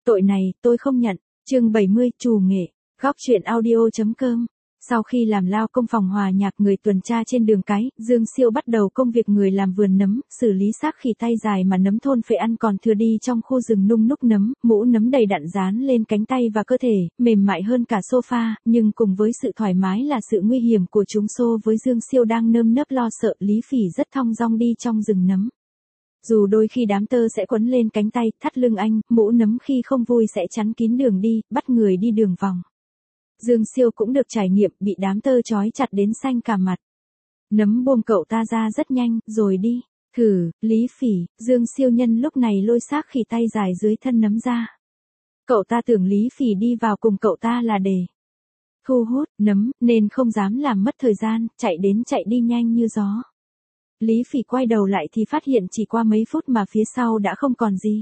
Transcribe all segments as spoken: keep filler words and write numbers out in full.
Tội này, tôi không nhận. Chương bảy mươi, trù nghệ. Góc truyện audio.com. Sau khi làm lao công phòng hòa nhạc người tuần tra trên đường cái, Dương Siêu bắt đầu công việc người làm vườn nấm, xử lý xác khỉ tay dài mà nấm thôn phệ ăn còn thừa đi trong khu rừng nung núc nấm, mũ nấm đầy đặn dán lên cánh tay và cơ thể, mềm mại hơn cả sofa, nhưng cùng với sự thoải mái là sự nguy hiểm của chúng. Xô với Dương Siêu đang nơm nớp lo sợ, Lý Phỉ rất thong dong đi trong rừng nấm. Dù đôi khi đám tơ sẽ quấn lên cánh tay, thắt lưng anh, mũ nấm khi không vui sẽ chắn kín đường đi, bắt người đi đường vòng. Dương Siêu cũng được trải nghiệm bị đám tơ trói chặt đến xanh cả mặt. Nấm buông cậu ta ra rất nhanh, rồi đi. Thử, Lý Phỉ, Dương Siêu nhân lúc này lôi xác khỉ tay dài dưới thân nấm ra. Cậu ta tưởng Lý Phỉ đi vào cùng cậu ta là để thu hút nấm, nên không dám làm mất thời gian, chạy đến chạy đi nhanh như gió. Lý Phỉ quay đầu lại thì phát hiện chỉ qua mấy phút mà phía sau đã không còn gì.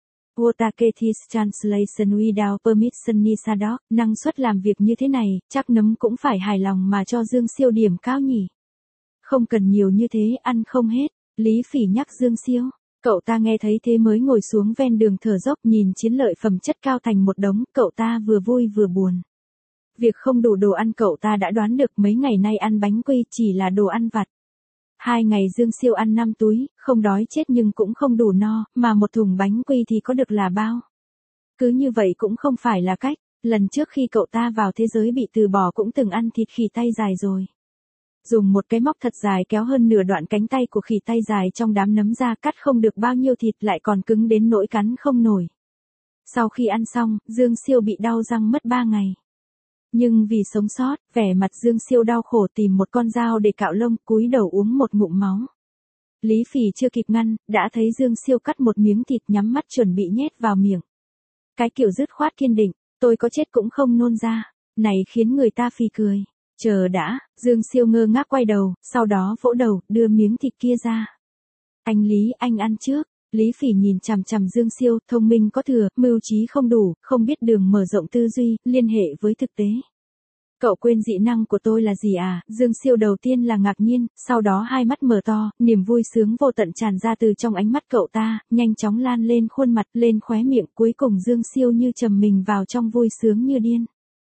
Wotaketis translation without permission Nisadok, năng suất làm việc như thế này, chắc nấm cũng phải hài lòng mà cho Dương Siêu điểm cao nhỉ. Không cần nhiều như thế, ăn không hết, Lý Phỉ nhắc Dương Siêu. Cậu ta nghe thấy thế mới ngồi xuống ven đường thở dốc nhìn chiến lợi phẩm chất cao thành một đống, cậu ta vừa vui vừa buồn. Việc không đủ đồ ăn cậu ta đã đoán được, mấy ngày nay ăn bánh quy chỉ là đồ ăn vặt. Hai ngày Dương Siêu ăn năm túi, không đói chết nhưng cũng không đủ no, mà một thùng bánh quy thì có được là bao. Cứ như vậy cũng không phải là cách, lần trước khi cậu ta vào thế giới bị từ bỏ cũng từng ăn thịt khỉ tay dài rồi. Dùng một cái móc thật dài kéo hơn nửa đoạn cánh tay của khỉ tay dài trong đám nấm ra, cắt không được bao nhiêu thịt lại còn cứng đến nỗi cắn không nổi. Sau khi ăn xong, Dương Siêu bị đau răng mất ba ngày. Nhưng vì sống sót, vẻ mặt Dương Siêu đau khổ tìm một con dao để cạo lông, cúi đầu uống một ngụm máu. Lý Phỉ chưa kịp ngăn, đã thấy Dương Siêu cắt một miếng thịt nhắm mắt chuẩn bị nhét vào miệng. Cái kiểu dứt khoát kiên định, tôi có chết cũng không nôn ra, này khiến người ta phì cười. Chờ đã, Dương Siêu ngơ ngác quay đầu, sau đó vỗ đầu, đưa miếng thịt kia ra. Anh Lý, anh ăn trước. Lý Phỉ nhìn chằm chằm Dương Siêu, thông minh có thừa, mưu trí không đủ, không biết đường mở rộng tư duy, liên hệ với thực tế. Cậu quên dị năng của tôi là gì à? Dương Siêu đầu tiên là ngạc nhiên, sau đó hai mắt mở to, niềm vui sướng vô tận tràn ra từ trong ánh mắt cậu ta, nhanh chóng lan lên khuôn mặt, lên khóe miệng, cuối cùng Dương Siêu như trầm mình vào trong vui sướng như điên.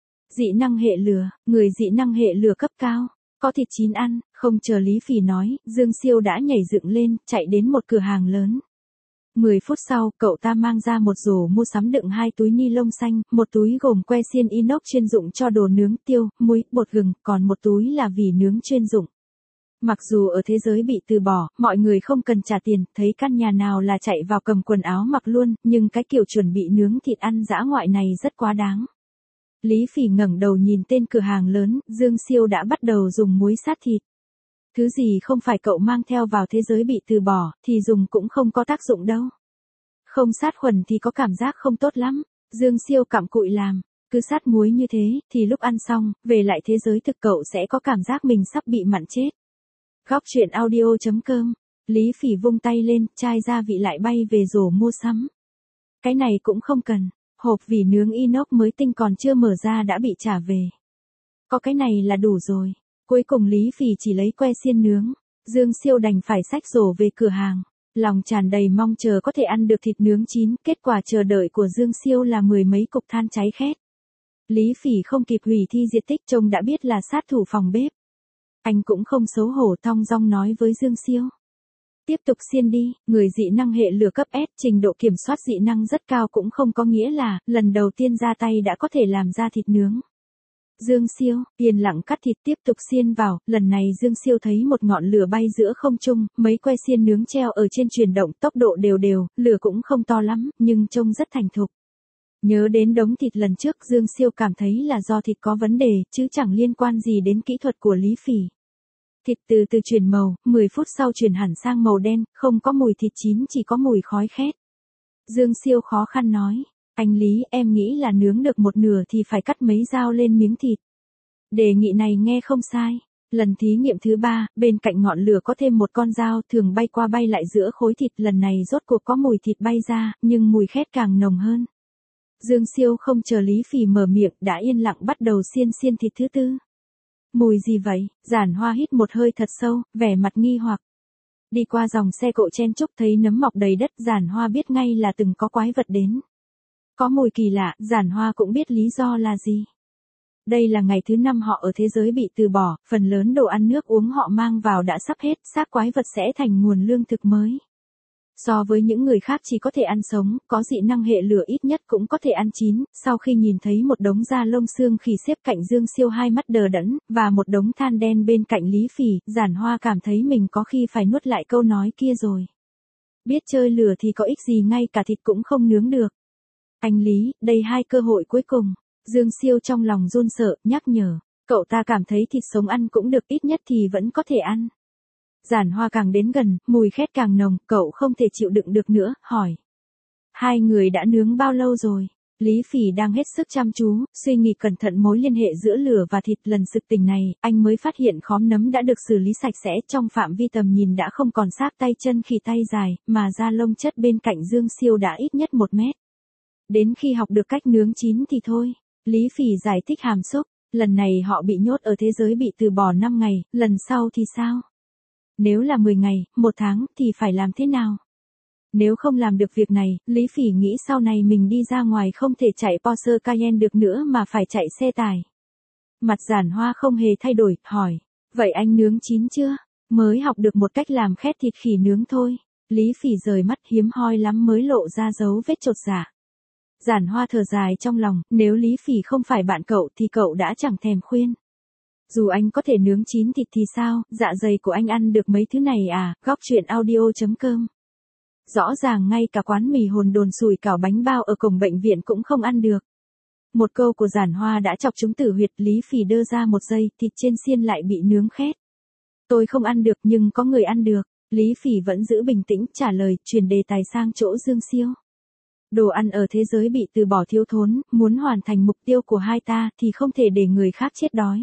Dị năng hệ lửa, người dị năng hệ lửa cấp cao. Có thịt chín ăn, không chờ Lý Phỉ nói, Dương Siêu đã nhảy dựng lên, chạy đến một cửa hàng lớn. Mười phút sau, cậu ta mang ra một rổ mua sắm đựng hai túi ni lông xanh, một túi gồm que xiên inox chuyên dụng cho đồ nướng, tiêu, muối, bột gừng, còn một túi là vỉ nướng chuyên dụng. Mặc dù ở thế giới bị từ bỏ, mọi người không cần trả tiền, thấy căn nhà nào là chạy vào cầm quần áo mặc luôn, nhưng cái kiểu chuẩn bị nướng thịt ăn dã ngoại này rất quá đáng. Lý Phỉ ngẩng đầu nhìn tên cửa hàng lớn, Dương Siêu đã bắt đầu dùng muối sát thịt. Thứ gì không phải cậu mang theo vào thế giới bị từ bỏ, thì dùng cũng không có tác dụng đâu. Không sát khuẩn thì có cảm giác không tốt lắm. Dương Siêu cặm cụi làm, cứ sát muối như thế, thì lúc ăn xong, về lại thế giới thực cậu sẽ có cảm giác mình sắp bị mặn chết. Góc truyện audio.com. Lý Phỉ vung tay lên, chai gia vị lại bay về rổ mua sắm. Cái này cũng không cần, hộp vỉ nướng inox mới tinh còn chưa mở ra đã bị trả về. Có cái này là đủ rồi. Cuối cùng Lý Phỉ chỉ lấy que xiên nướng. Dương Siêu đành phải xách rổ về cửa hàng. Lòng tràn đầy mong chờ có thể ăn được thịt nướng chín, kết quả chờ đợi của Dương Siêu là mười mấy cục than cháy khét. Lý Phỉ không kịp hủy thi diệt tích, trông đã biết là sát thủ phòng bếp. Anh cũng không xấu hổ, thong dong nói với Dương Siêu. Tiếp tục xiên đi, người dị năng hệ lửa cấp S, trình độ kiểm soát dị năng rất cao cũng không có nghĩa là, lần đầu tiên ra tay đã có thể làm ra thịt nướng. Dương Siêu, yên lặng cắt thịt tiếp tục xiên vào, lần này Dương Siêu thấy một ngọn lửa bay giữa không trung, mấy que xiên nướng treo ở trên chuyển động, tốc độ đều đều, lửa cũng không to lắm, nhưng trông rất thành thục. Nhớ đến đống thịt lần trước, Dương Siêu cảm thấy là do thịt có vấn đề, chứ chẳng liên quan gì đến kỹ thuật của Lý Phỉ. Thịt từ từ chuyển màu, mười phút sau chuyển hẳn sang màu đen, không có mùi thịt chín, chỉ có mùi khói khét. Dương Siêu khó khăn nói. Anh Lý, em nghĩ là nướng được một nửa thì phải cắt mấy dao lên miếng thịt. Đề nghị này nghe không sai. Lần thí nghiệm thứ ba, bên cạnh ngọn lửa có thêm một con dao thường bay qua bay lại giữa khối thịt, lần này rốt cuộc có mùi thịt bay ra, nhưng mùi khét càng nồng hơn. Dương Siêu không chờ Lý Phỉ mở miệng, đã yên lặng bắt đầu xiên xiên thịt thứ tư. Mùi gì vậy? Giản Hoa hít một hơi thật sâu, vẻ mặt nghi hoặc. Đi qua dòng xe cộ chen chúc thấy nấm mọc đầy đất, Giản Hoa biết ngay là từng có quái vật đến. Có mùi kỳ lạ, Giản Hoa cũng biết lý do là gì. Đây là ngày thứ năm họ ở thế giới bị từ bỏ, phần lớn đồ ăn nước uống họ mang vào đã sắp hết, xác quái vật sẽ thành nguồn lương thực mới. So với những người khác chỉ có thể ăn sống, có dị năng hệ lửa ít nhất cũng có thể ăn chín, sau khi nhìn thấy một đống da lông xương khỉ xếp cạnh Dương Siêu hai mắt đờ đẫn, và một đống than đen bên cạnh Lý Phỉ, Giản Hoa cảm thấy mình có khi phải nuốt lại câu nói kia rồi. Biết chơi lửa thì có ích gì ngay cả thịt cũng không nướng được. Anh Lý, đây hai cơ hội cuối cùng. Dương Siêu trong lòng run sợ, nhắc nhở. Cậu ta cảm thấy thịt sống ăn cũng được, ít nhất thì vẫn có thể ăn. Giản Hoa càng đến gần, mùi khét càng nồng, cậu không thể chịu đựng được nữa, hỏi. Hai người đã nướng bao lâu rồi? Lý Phỉ đang hết sức chăm chú, suy nghĩ cẩn thận mối liên hệ giữa lửa và thịt. Lần sực tỉnh này, anh mới phát hiện khóm nấm đã được xử lý sạch sẽ, trong phạm vi tầm nhìn đã không còn xác tay chân khỉ tay dài, mà da lông chất bên cạnh Dương Siêu đã ít nhất một mét. Đến khi học được cách nướng chín thì thôi. Lý Phỉ giải thích hàm xúc, lần này họ bị nhốt ở thế giới bị từ bỏ năm ngày, lần sau thì sao? Nếu là mười ngày, một tháng thì phải làm thế nào? Nếu không làm được việc này, Lý Phỉ nghĩ sau này mình đi ra ngoài không thể chạy Porsche Cayenne được nữa mà phải chạy xe tải. Mặt Giản Hoa không hề thay đổi, hỏi, vậy anh nướng chín chưa? Mới học được một cách làm khét thịt khỉ nướng thôi. Lý Phỉ rời mắt, hiếm hoi lắm mới lộ ra dấu vết chột dạ. Giản Hoa thở dài trong lòng, nếu Lý Phỉ không phải bạn cậu thì cậu đã chẳng thèm khuyên. Dù anh có thể nướng chín thịt thì sao, dạ dày của anh ăn được mấy thứ này à, góc truyện audio chấm com. Rõ ràng ngay cả quán mì hồn đồn sủi cảo bánh bao ở cổng bệnh viện cũng không ăn được. Một câu của Giản Hoa đã chọc trúng tử huyệt. Lý Phỉ đơ ra một giây, thịt trên xiên lại bị nướng khét. Tôi không ăn được nhưng có người ăn được. Lý Phỉ vẫn giữ bình tĩnh, trả lời, chuyển đề tài sang chỗ Dương Siêu. Đồ ăn ở thế giới bị từ bỏ thiếu thốn, muốn hoàn thành mục tiêu của hai ta thì không thể để người khác chết đói.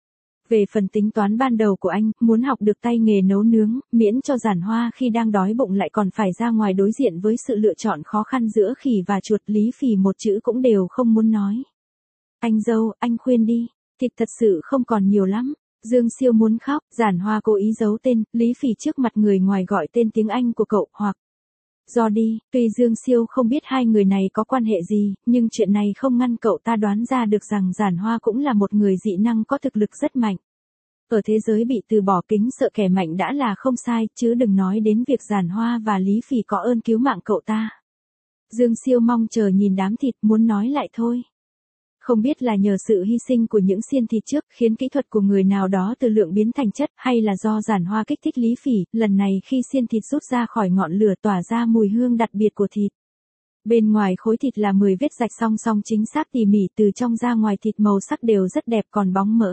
Về phần tính toán ban đầu của anh, muốn học được tay nghề nấu nướng, miễn cho Giản Hoa khi đang đói bụng lại còn phải ra ngoài đối diện với sự lựa chọn khó khăn giữa khỉ và chuột. Lý Phỉ một chữ cũng đều không muốn nói. Anh dâu, anh khuyên đi, thịt thật sự không còn nhiều lắm. Dương Siêu muốn khóc, Giản Hoa cố ý giấu tên, Lý Phỉ trước mặt người ngoài gọi tên tiếng Anh của cậu, hoặc do đi. Tuy Dương Siêu không biết hai người này có quan hệ gì, nhưng chuyện này không ngăn cậu ta đoán ra được rằng Giản Hoa cũng là một người dị năng có thực lực rất mạnh. Ở thế giới bị từ bỏ, kính sợ kẻ mạnh đã là không sai, chứ đừng nói đến việc Giản Hoa và Lý Phỉ có ơn cứu mạng cậu ta. Dương Siêu mong chờ nhìn đám thịt, muốn nói lại thôi. Không biết là nhờ sự hy sinh của những xiên thịt trước khiến kỹ thuật của người nào đó từ lượng biến thành chất, hay là do Giản Hoa kích thích Lý Phỉ, lần này khi xiên thịt rút ra khỏi ngọn lửa tỏa ra mùi hương đặc biệt của thịt. Bên ngoài khối thịt là mười vết rạch song song chính xác tỉ mỉ, từ trong ra ngoài thịt màu sắc đều rất đẹp còn bóng mỡ.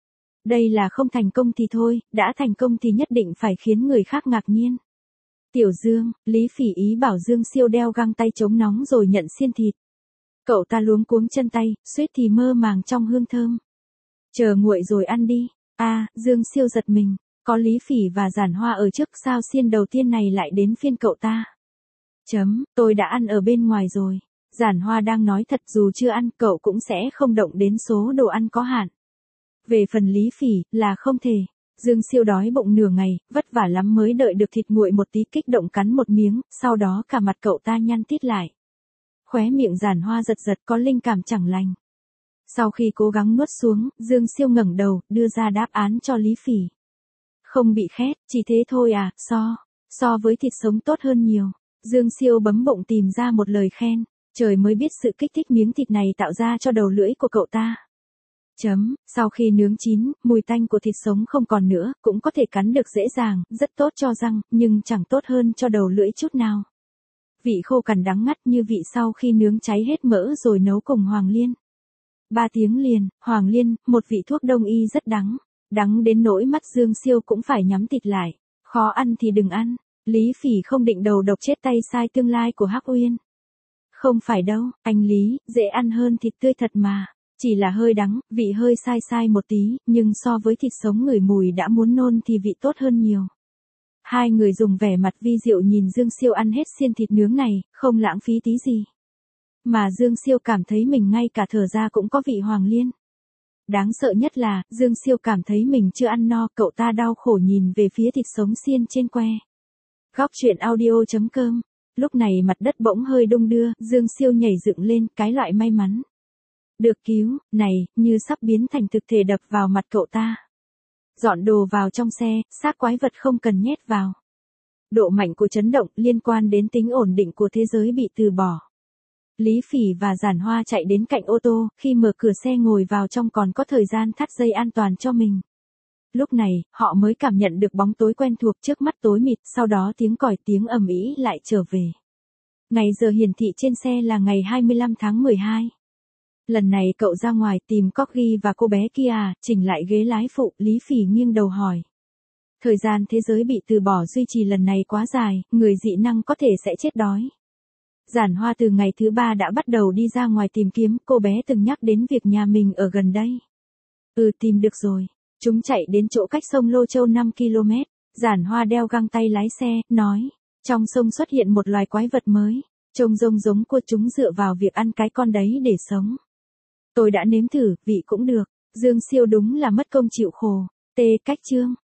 Đây là không thành công thì thôi, đã thành công thì nhất định phải khiến người khác ngạc nhiên. Tiểu Dương, Lý Phỉ ý bảo Dương Siêu đeo găng tay chống nóng rồi nhận xiên thịt. Cậu ta luống cuống chân tay, suýt thì mơ màng trong hương thơm. Chờ nguội rồi ăn đi. A, à, Dương Siêu giật mình, có Lý Phỉ và Giản Hoa ở trước, sao xiên đầu tiên này lại đến phiên cậu ta? Chấm, tôi đã ăn ở bên ngoài rồi. Giản Hoa đang nói thật, dù chưa ăn cậu cũng sẽ không động đến số đồ ăn có hạn. Về phần Lý Phỉ, là không thể. Dương Siêu đói bụng nửa ngày, vất vả lắm mới đợi được thịt nguội một tí, kích động cắn một miếng, sau đó cả mặt cậu ta nhăn tít lại. Khóe miệng Giản Hoa giật giật, có linh cảm chẳng lành. Sau khi cố gắng nuốt xuống, Dương Siêu ngẩng đầu, đưa ra đáp án cho Lý Phỉ. Không bị khét, chỉ thế thôi à, so, so với thịt sống tốt hơn nhiều. Dương Siêu bấm bụng tìm ra một lời khen, trời mới biết sự kích thích miếng thịt này tạo ra cho đầu lưỡi của cậu ta. Chấm, sau khi nướng chín, mùi tanh của thịt sống không còn nữa, cũng có thể cắn được dễ dàng, rất tốt cho răng, nhưng chẳng tốt hơn cho đầu lưỡi chút nào. Vị khô cằn đắng ngắt như vị sau khi nướng cháy hết mỡ rồi nấu cùng hoàng liên. Ba tiếng liền, hoàng liên, một vị thuốc đông y rất đắng, đắng đến nỗi mắt Dương Siêu cũng phải nhắm tịt lại. Khó ăn thì đừng ăn, Lý Phỉ không định đầu độc chết tay sai tương lai của Hắc Uyên. Không phải đâu, anh Lý, dễ ăn hơn thịt tươi thật mà. Chỉ là hơi đắng, vị hơi sai sai một tí, nhưng so với thịt sống ngửi mùi đã muốn nôn thì vị tốt hơn nhiều. Hai người dùng vẻ mặt vi diệu nhìn Dương Siêu ăn hết xiên thịt nướng này, không lãng phí tí gì. Mà Dương Siêu cảm thấy mình ngay cả thở ra cũng có vị hoàng liên. Đáng sợ nhất là, Dương Siêu cảm thấy mình chưa ăn no, cậu ta đau khổ nhìn về phía thịt sống xiên trên que. Góc truyện audio chấm com Lúc này mặt đất bỗng hơi đung đưa, Dương Siêu nhảy dựng lên, cái loại may mắn được cứu, này, như sắp biến thành thực thể đập vào mặt cậu ta. Dọn đồ vào trong xe, xác quái vật không cần nhét vào. Độ mạnh của chấn động liên quan đến tính ổn định của thế giới bị từ bỏ. Lý Phỉ và Giản Hoa chạy đến cạnh ô tô, khi mở cửa xe ngồi vào trong còn có thời gian thắt dây an toàn cho mình. Lúc này, họ mới cảm nhận được bóng tối quen thuộc trước mắt tối mịt, sau đó tiếng còi tiếng ầm ĩ lại trở về. Ngày giờ hiển thị trên xe là ngày hai mươi lăm tháng mười hai. Lần này cậu ra ngoài tìm Corgi và cô bé kia à, chỉnh lại ghế lái phụ, Lý Phỉ nghiêng đầu hỏi. Thời gian thế giới bị từ bỏ duy trì lần này quá dài, người dị năng có thể sẽ chết đói. Giản Hoa từ ngày thứ ba đã bắt đầu đi ra ngoài tìm kiếm, cô bé từng nhắc đến việc nhà mình ở gần đây. Ừ, tìm được rồi. Chúng chạy đến chỗ cách sông Lô Châu năm ki lô mét. Giản Hoa đeo găng tay lái xe, nói. Trong sông xuất hiện một loài quái vật mới. Trông rông giống của chúng dựa vào việc ăn cái con đấy để sống. Tôi đã nếm thử, vị cũng được. Dương Siêu đúng là mất công chịu khổ. T cách chương.